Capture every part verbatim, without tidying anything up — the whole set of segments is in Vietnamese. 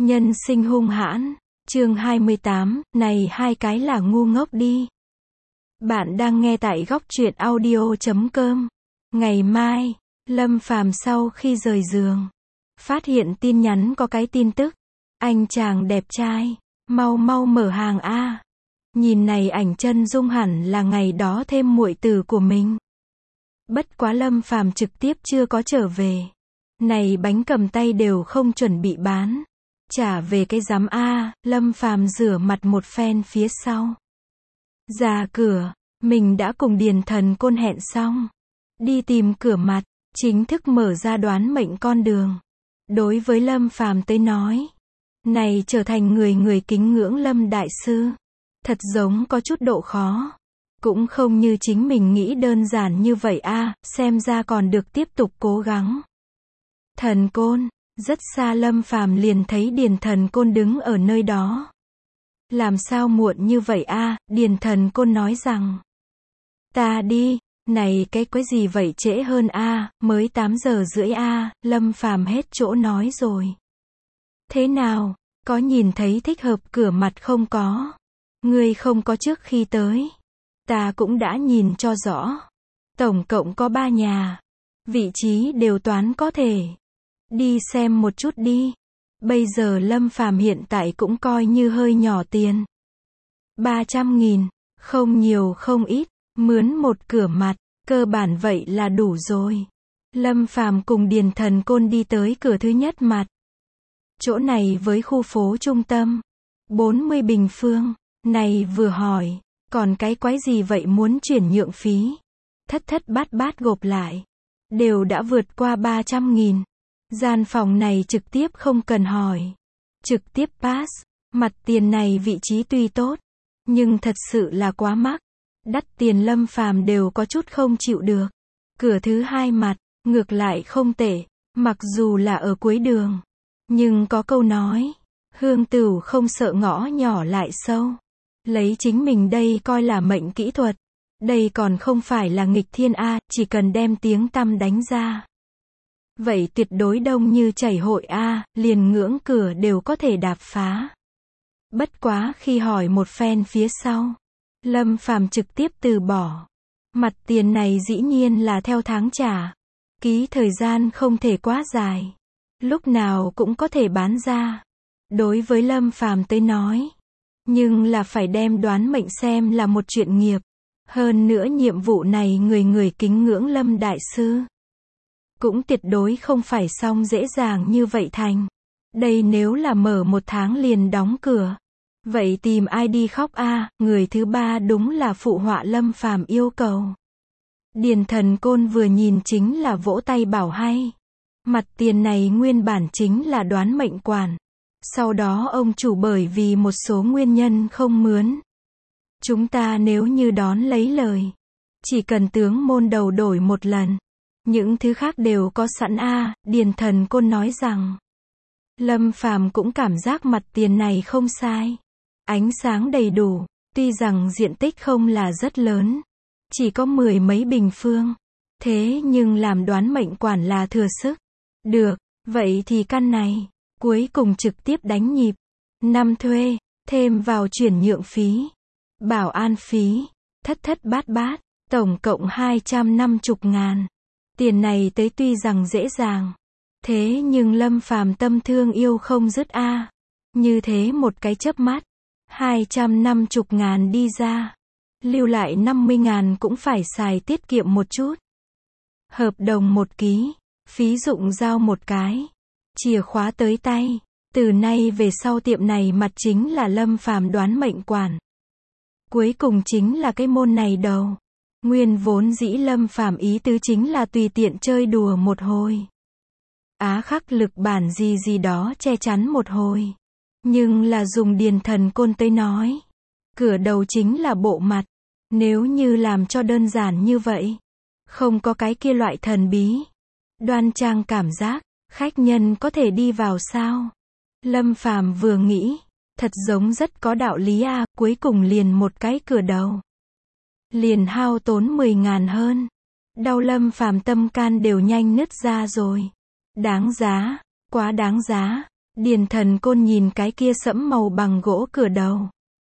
Nhân sinh hung hãn, chương hai mươi tám, này hai cái là ngu ngốc đi. Bạn đang nghe tại góc truyện audio chấm com. Ngày mai, Lâm Phàm sau khi rời giường, phát hiện tin nhắn có cái tin tức. Anh chàng đẹp trai, mau mau mở hàng a. Nhìn này ảnh chân dung hẳn là ngày đó thêm muội tử của mình. Bất quá Lâm Phàm trực tiếp chưa có trở về. Này bánh cầm tay đều không chuẩn bị bán. Trả về cái giám a, Lâm Phàm rửa mặt một phen phía sau. Ra cửa, mình đã cùng Điền Thần Côn hẹn xong. Đi tìm cửa mặt, chính thức mở ra đoán mệnh con đường. Đối với Lâm Phàm tới nói, này trở thành người người kính ngưỡng Lâm Đại Sư. Thật giống có chút độ khó. Cũng không như chính mình nghĩ đơn giản như vậy a, xem ra còn được tiếp tục cố gắng. Thần Côn, rất xa Lâm Phàm liền thấy Điền Thần Côn đứng ở nơi đó. Làm sao muộn như vậy a? Điền Thần Côn nói rằng. Ta đi, này cái quái gì vậy trễ hơn a, mới tám giờ rưỡi a, Lâm Phàm hết chỗ nói rồi. Thế nào, có nhìn thấy thích hợp cửa mặt không có? Ngươi không có trước khi tới. Ta cũng đã nhìn cho rõ. Tổng cộng có ba nhà. Vị trí đều toán có thể. Đi xem một chút đi. Bây giờ Lâm Phàm hiện tại cũng coi như hơi nhỏ tiền. ba trăm nghìn, không nhiều không ít, mướn một cửa mặt, cơ bản vậy là đủ rồi. Lâm Phàm cùng Điền Thần Côn đi tới cửa thứ nhất mặt. Chỗ này với khu phố trung tâm, bốn mươi bình phương, này vừa hỏi, còn cái quái gì vậy muốn chuyển nhượng phí? Thất thất bát bát gộp lại, đều đã vượt qua ba trăm nghìn. Gian phòng này trực tiếp không cần hỏi. Trực tiếp pass. Mặt tiền này vị trí tuy tốt, nhưng thật sự là quá mắc. Đắt tiền Lâm Phàm đều có chút không chịu được. Cửa thứ hai mặt, ngược lại không tệ. Mặc dù là ở cuối đường, nhưng có câu nói, hương tửu không sợ ngõ nhỏ lại sâu. Lấy chính mình đây coi là mệnh kỹ thuật. Đây còn không phải là nghịch thiên a, chỉ cần đem tiếng tăm đánh ra. Vậy tuyệt đối đông như chảy hội a, liền ngưỡng cửa đều có thể đạp phá. Bất quá khi hỏi một phen phía sau, Lâm Phàm trực tiếp từ bỏ. Mặt tiền này dĩ nhiên là theo tháng trả. Ký thời gian không thể quá dài. Lúc nào cũng có thể bán ra. Đối với Lâm Phàm tới nói, nhưng là phải đem đoán mệnh xem là một chuyện nghiệp. Hơn nữa nhiệm vụ này người người kính ngưỡng Lâm Đại Sư. Cũng tuyệt đối không phải xong dễ dàng như vậy thành. Đây nếu là mở một tháng liền đóng cửa. Vậy tìm ai đi khóc a? Người thứ ba đúng là phụ họa Lâm Phàm yêu cầu. Điền Thần Côn vừa nhìn chính là vỗ tay bảo hay. Mặt tiền này nguyên bản chính là đoán mệnh quản. Sau đó ông chủ bởi vì một số nguyên nhân không mướn. Chúng ta nếu như đón lấy lời, chỉ cần tướng môn đầu đổi một lần. Những thứ khác đều có sẵn a, Điền Thần Côn nói rằng. Lâm Phàm cũng cảm giác mặt tiền này không sai. Ánh sáng đầy đủ, tuy rằng diện tích không là rất lớn. Chỉ có mười mấy bình phương. Thế nhưng làm đoán mệnh quản là thừa sức. Được, vậy thì căn này, cuối cùng trực tiếp đánh nhịp. Năm thuê, thêm vào chuyển nhượng phí, bảo an phí, thất thất bát bát, tổng cộng hai trăm năm mươi ngàn. Tiền này tới tuy rằng dễ dàng, thế nhưng Lâm Phàm tâm thương yêu không dứt a. Như thế một cái chớp mắt, hai trăm năm mươi ngàn đi ra, lưu lại năm mươi ngàn cũng phải xài tiết kiệm một chút. Hợp đồng một ký, phí dụng giao một cái, chìa khóa tới tay. Từ nay về sau tiệm này mặt chính là Lâm Phàm đoán mệnh quản. Cuối cùng chính là cái môn này đầu. Nguyên vốn dĩ Lâm Phàm ý tứ chính là tùy tiện chơi đùa một hồi. Á khắc lực bản gì gì đó che chắn một hồi. Nhưng là dùng Điền Thần Côn tới nói. Cửa đầu chính là bộ mặt. Nếu như làm cho đơn giản như vậy. Không có cái kia loại thần bí. Đoan trang cảm giác, khách nhân có thể đi vào sao? Lâm Phàm vừa nghĩ. Thật giống rất có đạo lý a, cuối cùng liền một cái cửa đầu. Liền hao tốn mười ngàn hơn. Đau Lâm Phàm tâm can đều nhanh nứt ra rồi. Đáng giá, quá đáng giá. Điền Thần Côn nhìn cái kia sẫm màu bằng gỗ cửa đầu.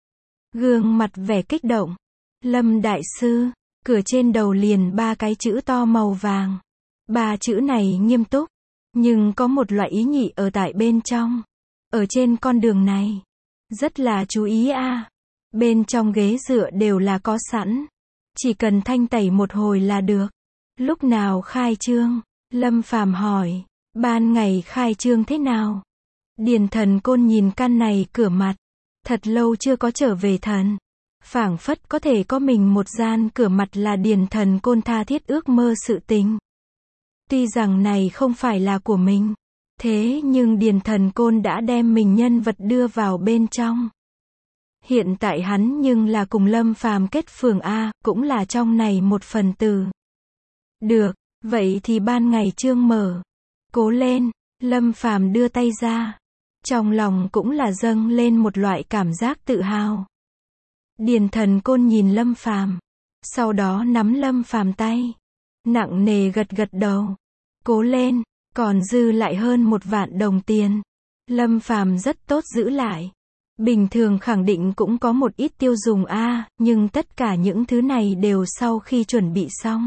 Gương mặt vẻ kích động. Lâm đại sư, cửa trên đầu liền ba cái chữ to màu vàng. Ba chữ này nghiêm túc, nhưng có một loại ý nhị ở tại bên trong. Ở trên con đường này, rất là chú ý a. À. Bên trong ghế dựa đều là có sẵn. Chỉ cần thanh tẩy một hồi là được. Lúc nào khai trương? Lâm Phàm hỏi. Ban ngày khai trương thế nào? Điền Thần Côn nhìn căn này cửa mặt. Thật lâu chưa có trở về thần. Phảng phất có thể có mình một gian cửa mặt là Điền Thần Côn tha thiết ước mơ sự tình. Tuy rằng này không phải là của mình. Thế nhưng Điền Thần Côn đã đem mình nhân vật đưa vào bên trong. Hiện tại hắn nhưng là cùng Lâm Phàm kết phường A, cũng là trong này một phần tử. Được, vậy thì ban ngày trương mở. Cố lên, Lâm Phàm đưa tay ra. Trong lòng cũng là dâng lên một loại cảm giác tự hào. Điền Thần Côn nhìn Lâm Phàm, sau đó nắm Lâm Phàm tay, nặng nề gật gật đầu. Cố lên, còn dư lại hơn một vạn đồng tiền. Lâm Phàm rất tốt giữ lại. Bình thường khẳng định cũng có một ít tiêu dùng a, nhưng tất cả những thứ này đều sau khi chuẩn bị xong.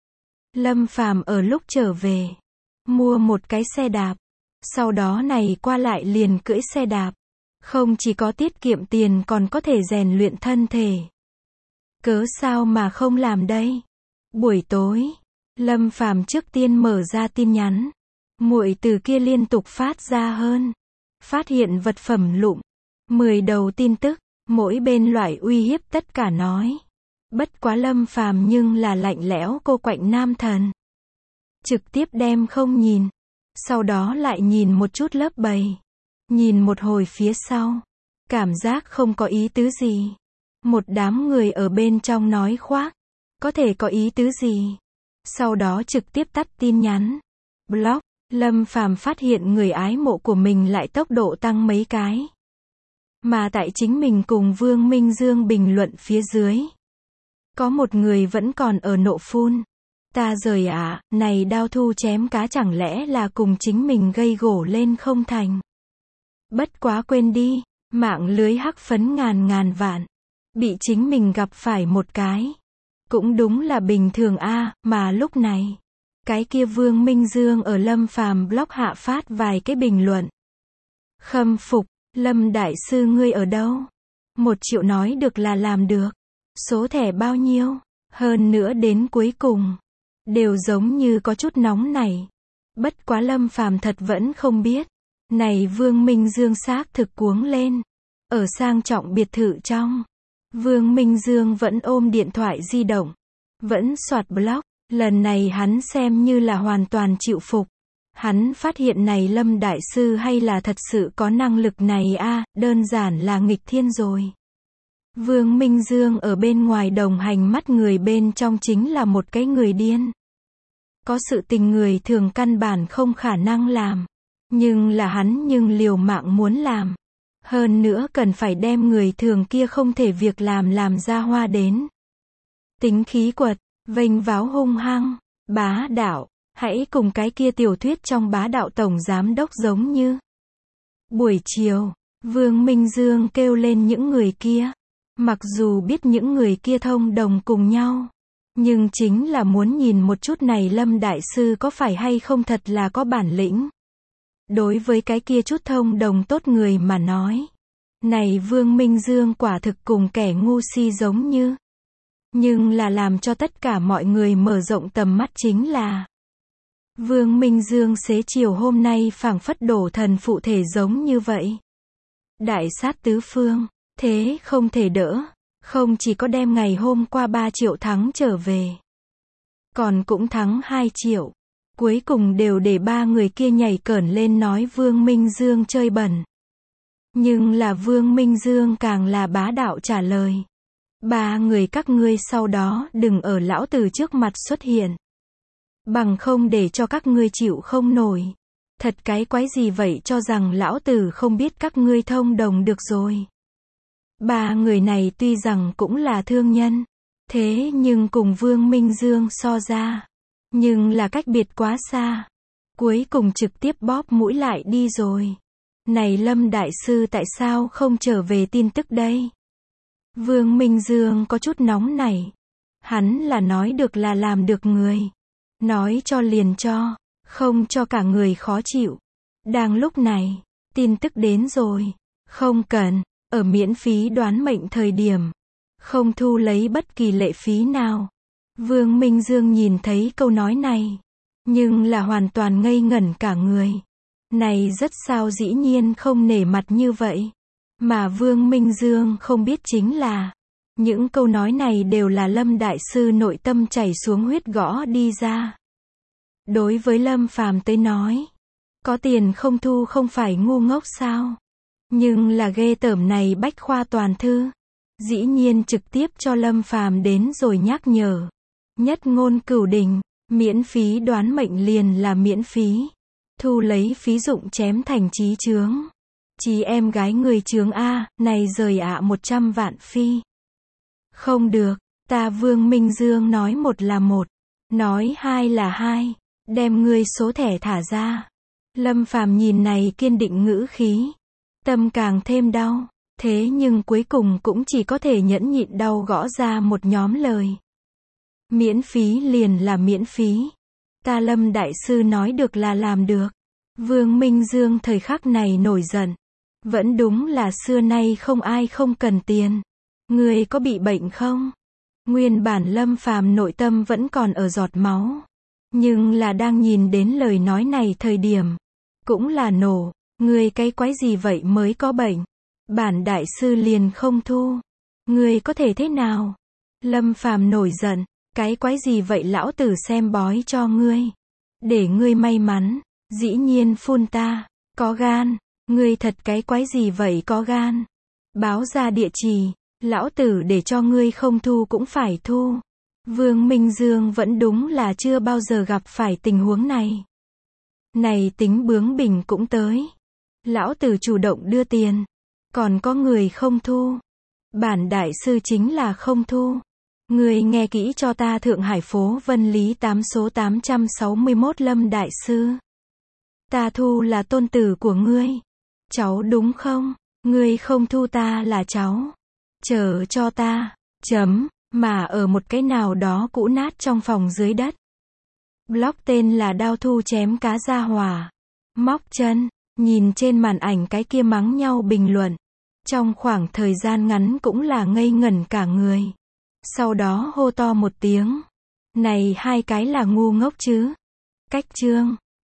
Lâm Phàm ở lúc trở về, mua một cái xe đạp. Sau đó này qua lại liền cưỡi xe đạp. Không chỉ có tiết kiệm tiền còn có thể rèn luyện thân thể. Cớ sao mà không làm đây? Buổi tối, Lâm Phàm trước tiên mở ra tin nhắn. Muội từ kia liên tục phát ra hơn. Phát hiện vật phẩm lụm. mười đầu tin tức, mỗi bên loại uy hiếp tất cả nói. Bất quá Lâm Phàm nhưng là lạnh lẽo cô quạnh nam thần. Trực tiếp đem không nhìn. Sau đó lại nhìn một chút lớp bầy. Nhìn một hồi phía sau. Cảm giác không có ý tứ gì. Một đám người ở bên trong nói khoác. Có thể có ý tứ gì. Sau đó trực tiếp tắt tin nhắn. Block. Lâm Phàm phát hiện người ái mộ của mình lại tốc độ tăng mấy cái. Mà tại chính mình cùng Vương Minh Dương bình luận phía dưới. Có một người vẫn còn ở nộ phun. Ta rời ạ, à, này đao thu chém cá chẳng lẽ là cùng chính mình gây gổ lên không thành. Bất quá quên đi, mạng lưới hắc phấn ngàn ngàn vạn. Bị chính mình gặp phải một cái. Cũng đúng là bình thường a, à, mà lúc này. Cái kia Vương Minh Dương ở Lâm Phàm blog hạ phát vài cái bình luận. Khâm phục, Lâm đại sư ngươi ở đâu? Một triệu nói được là làm được. Số thẻ bao nhiêu? Hơn nữa đến cuối cùng. Đều giống như có chút nóng này. Bất quá Lâm Phàm thật vẫn không biết. Này Vương Minh Dương xác thực cuống lên. Ở sang trọng biệt thự trong. Vương Minh Dương vẫn ôm điện thoại di động. Vẫn soạt blog. Lần này hắn xem như là hoàn toàn chịu phục. Hắn phát hiện này Lâm đại sư hay là thật sự có năng lực này a, à, đơn giản là nghịch thiên rồi. Vương Minh Dương ở bên ngoài đồng hành mắt người bên trong chính là một cái người điên. Có sự tình người thường căn bản không khả năng làm. Nhưng là hắn nhưng liều mạng muốn làm. Hơn nữa cần phải đem người thường kia không thể việc làm làm ra hoa đến. Tính khí quật, vênh váo hung hăng, bá đạo, hãy cùng cái kia tiểu thuyết trong Bá Đạo Tổng Giám Đốc giống như. Buổi chiều, Vương Minh Dương kêu lên những người kia. Mặc dù biết những người kia thông đồng cùng nhau. Nhưng chính là muốn nhìn một chút này Lâm đại sư có phải hay không thật là có bản lĩnh. Đối với cái kia chút thông đồng tốt người mà nói. Này Vương Minh Dương quả thực cùng kẻ ngu si giống như. Nhưng là làm cho tất cả mọi người mở rộng tầm mắt chính là. Vương Minh Dương xế chiều hôm nay phảng phất đổ thần phụ thể giống như vậy. Đại sát tứ phương, thế không thể đỡ. Không chỉ có đem ngày hôm qua ba triệu thắng trở về. Còn cũng thắng hai triệu. Cuối cùng đều để ba người kia nhảy cởn lên nói Vương Minh Dương chơi bẩn. Nhưng là Vương Minh Dương càng là bá đạo trả lời. Ba người các ngươi sau đó đừng ở lão tử trước mặt xuất hiện. Bằng không để cho các ngươi chịu không nổi. Thật cái quái gì vậy cho rằng lão tử không biết các ngươi thông đồng được rồi. Ba người này tuy rằng cũng là thương nhân. Thế nhưng cùng Vương Minh Dương so ra. Nhưng là cách biệt quá xa. Cuối cùng trực tiếp bóp mũi lại đi rồi. Này Lâm Đại Sư tại sao không trở về tin tức đây? Vương Minh Dương có chút nóng nảy. Hắn là nói được là làm được người. Nói cho liền cho, không cho cả người khó chịu. Đang lúc này, tin tức đến rồi. Không cần, ở miễn phí đoán mệnh thời điểm. Không thu lấy bất kỳ lệ phí nào. Vương Minh Dương nhìn thấy câu nói này. Nhưng là hoàn toàn ngây ngẩn cả người. Này rất sao dĩ nhiên không nể mặt như vậy. Mà Vương Minh Dương không biết chính là, những câu nói này đều là Lâm Đại Sư nội tâm chảy xuống huyết gõ đi ra. Đối với Lâm Phàm tới nói, có tiền không thu không phải ngu ngốc sao? Nhưng là ghê tởm này bách khoa toàn thư. Dĩ nhiên trực tiếp cho Lâm Phàm đến rồi nhắc nhở. Nhất ngôn cửu đỉnh, miễn phí đoán mệnh liền là miễn phí. Thu lấy phí dụng chém thành chí chướng. Chí em gái người chướng A, này rời ạ một trăm vạn phi. Không được, ta Vương Minh Dương nói một là một, nói hai là hai, đem ngươi số thẻ thả ra. Lâm Phàm nhìn này kiên định ngữ khí, tâm càng thêm đau, thế nhưng cuối cùng cũng chỉ có thể nhẫn nhịn đau gõ ra một nhóm lời. Miễn phí liền là miễn phí. Ta Lâm Đại Sư nói được là làm được. Vương Minh Dương thời khắc này nổi giận. Vẫn đúng là xưa nay không ai không cần tiền. Ngươi có bị bệnh không? Nguyên bản Lâm Phàm nội tâm vẫn còn ở giọt máu. Nhưng là đang nhìn đến lời nói này thời điểm. Cũng là nổ. Ngươi cái quái gì vậy mới có bệnh? Bản Đại Sư liền không thu. Ngươi có thể thế nào? Lâm Phàm nổi giận. Cái quái gì vậy lão tử xem bói cho ngươi. Để ngươi may mắn. Dĩ nhiên phun ta. Có gan. Ngươi thật cái quái gì vậy có gan. Báo ra địa chỉ. Lão tử để cho ngươi không thu cũng phải thu. Vương Minh Dương vẫn đúng là chưa bao giờ gặp phải tình huống này. Này tính bướng bỉnh cũng tới. Lão tử chủ động đưa tiền. Còn có người không thu. Bản Đại Sư chính là không thu. Ngươi nghe kỹ cho ta Thượng Hải phố Vân Lý tám số tám trăm sáu mươi mốt Lâm Đại Sư. Ta thu là tôn tử của ngươi. Cháu đúng không? Ngươi không thu ta là cháu. Chờ cho ta. Chấm. Mà ở một cái nào đó cũ nát trong phòng dưới đất. Blog tên là Đao Thu Chém Cá Ra Hỏa. Móc chân. Nhìn trên màn ảnh cái kia mắng nhau bình luận. Trong khoảng thời gian ngắn cũng là ngây ngẩn cả người. Sau đó hô to một tiếng. Này hai cái là ngu ngốc chứ. Cách chương.